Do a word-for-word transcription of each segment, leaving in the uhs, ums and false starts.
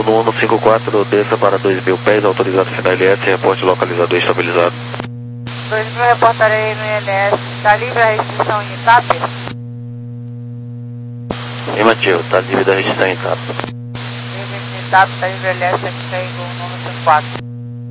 Voo no um cinco quatro, desça para dois mil pés, autorizado final L S, reporte localizador estabilizado. dois mil, reportarei no I L S. Está livre a restrição em TAP? Afirmativo, está livre da restrição em TAP. Livre em TAP, está livre L S, aqui caindo no um cinco quatro.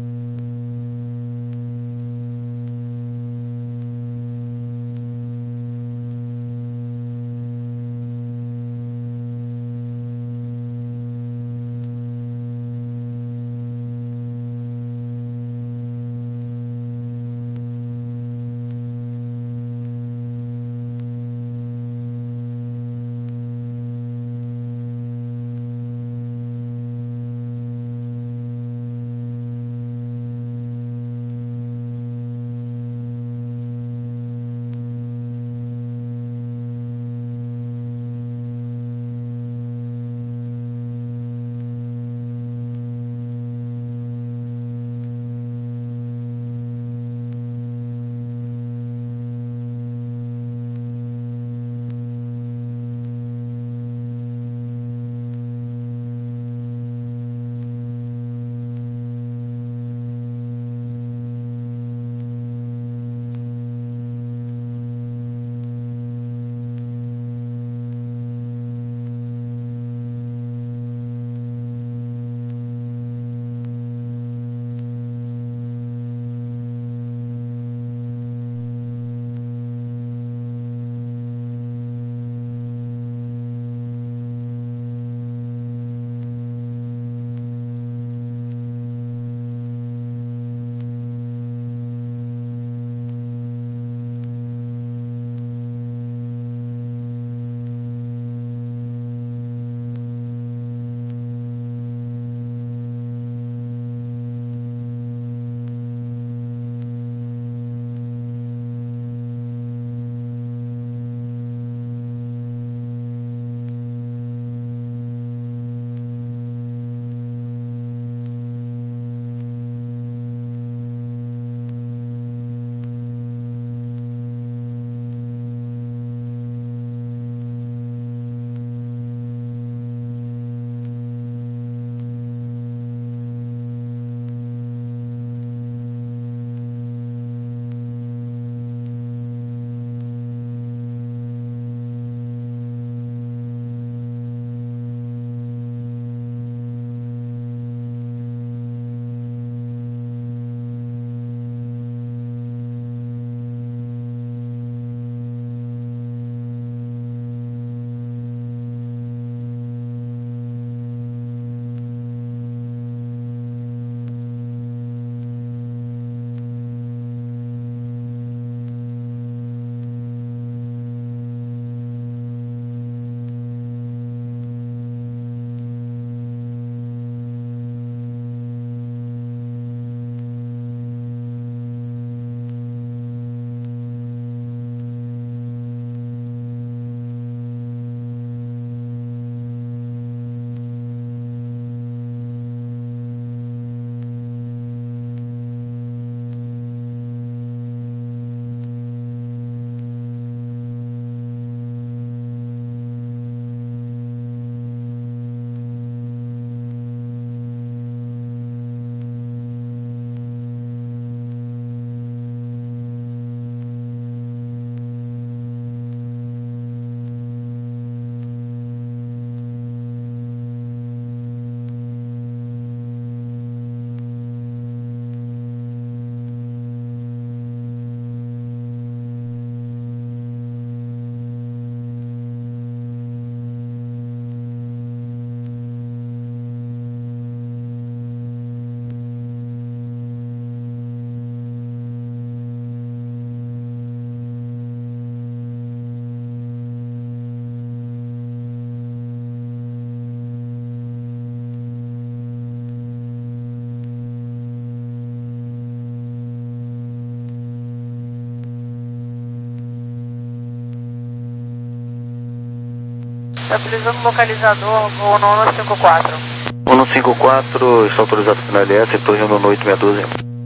Estabilizando o localizador, voo no um cinco quatro. um cinco quatro, está autorizado final L S, torre no oito seis doze.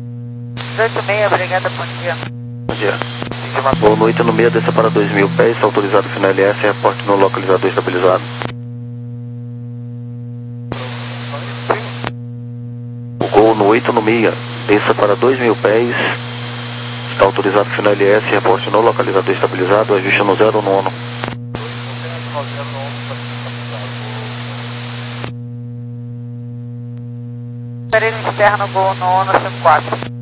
dezoito e meia, obrigada, bom dia. Bom dia. Voo no oito no meio, desça para dois mil pés, está autorizado final L S, reporte no localizador estabilizado. Gol no oito no meia, desça para dois mil pés. Está autorizado final L S, reporte no localizador estabilizado, ajuste no zero no nono. Aparelho externo, gol no ONU cinquenta e quatro.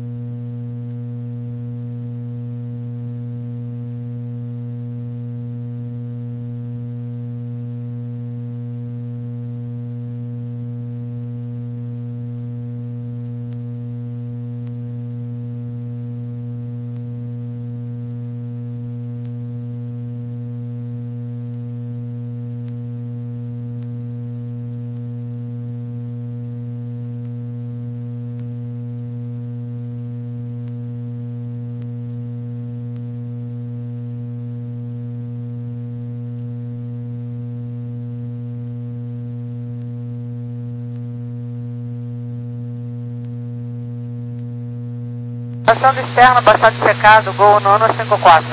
Estação do externo, passado checado, gol no ONU cinquenta e quatro.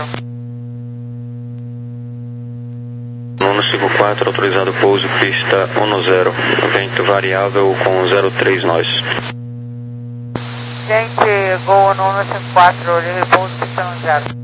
ONU cinquenta e quatro, autorizado pouso, pista um zero, vento variável com zero três nós. Gente, gol no ONU cinquenta e quatro, livre pouso, pista um zero.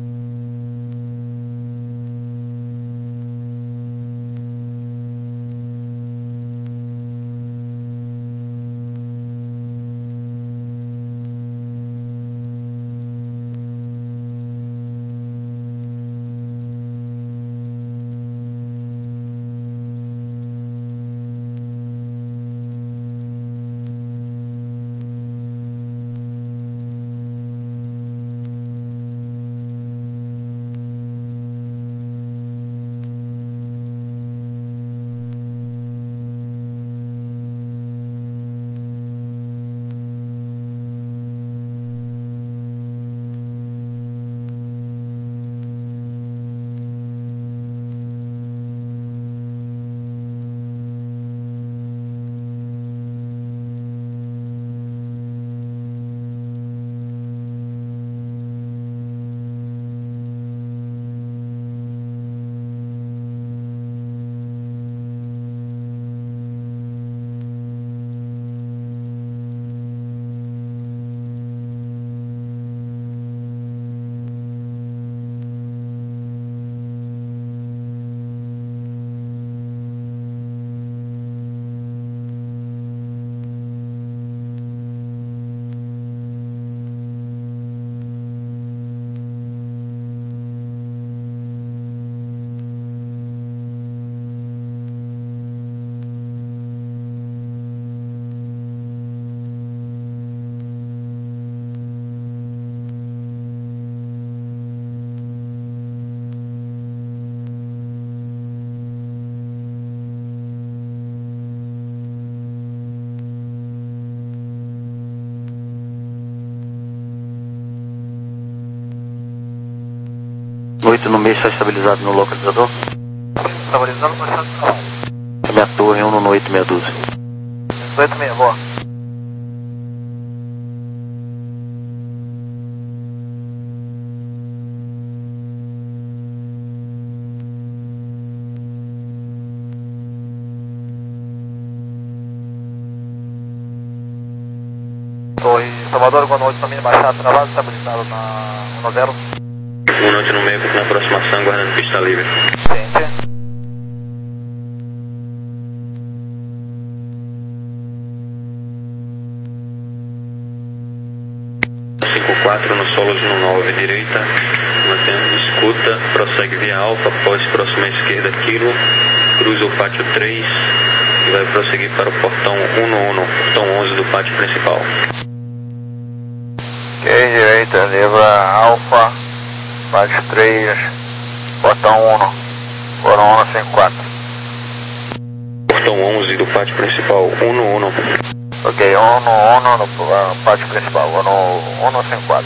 oito no meio, está estabilizado no localizador. Estabilizando no chão de trabalho. Minha torre, um no oito, meia dúzia. oito meia, boa. Torre Salvador, boa noite, também baixado, travado, estabilizado na um zero. Boa noite no meio, na aproximação, guardando pista livre. Gente. cinquenta e quatro no solo de nove, direita, mantendo escuta, prossegue via alfa, após próxima esquerda, quilo, cruza o pátio três e vai prosseguir para o portão um no um, portão onze do pátio principal. Ok, direita, leva alfa, pátio três, portão um, foram um cinquenta e quatro. Portão onze do pátio principal, um no um. Ok, um no um no uh, pátio principal, um no um cinquenta e quatro.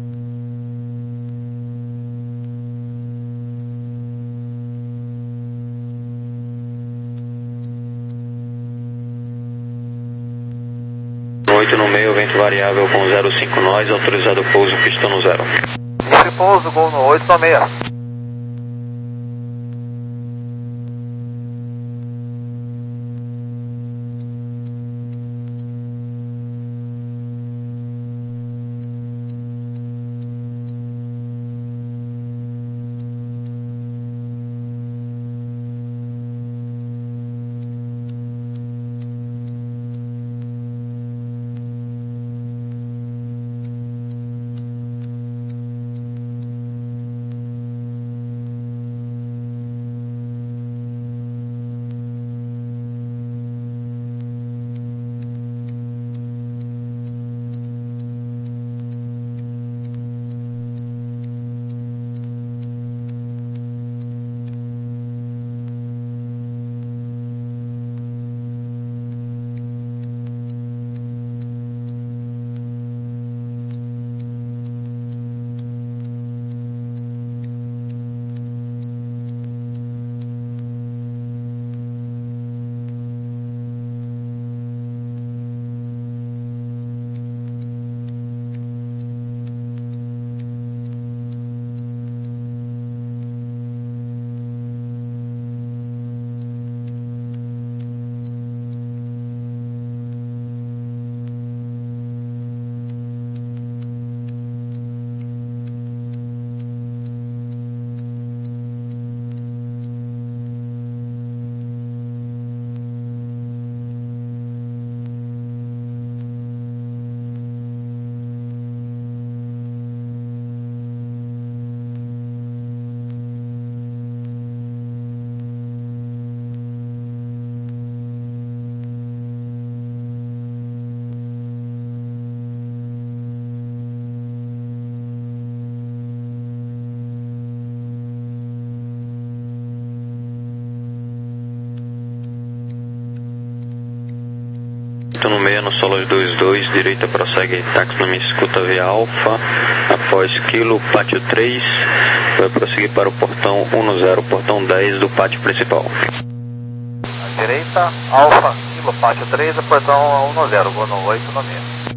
oito no meio, vento variável com zero cinco nós, autorizado pouso, pista no zero. Livre pouso, gol no oito no meia. oito no meio no solo de dois dois, direita prossegue táxi na minha escuta via Alfa, após quilo, pátio três, vai prosseguir para o portão dez, portão dez do pátio principal. À direita, Alfa, quilo, pátio três, portão dez, vou no oito no meio.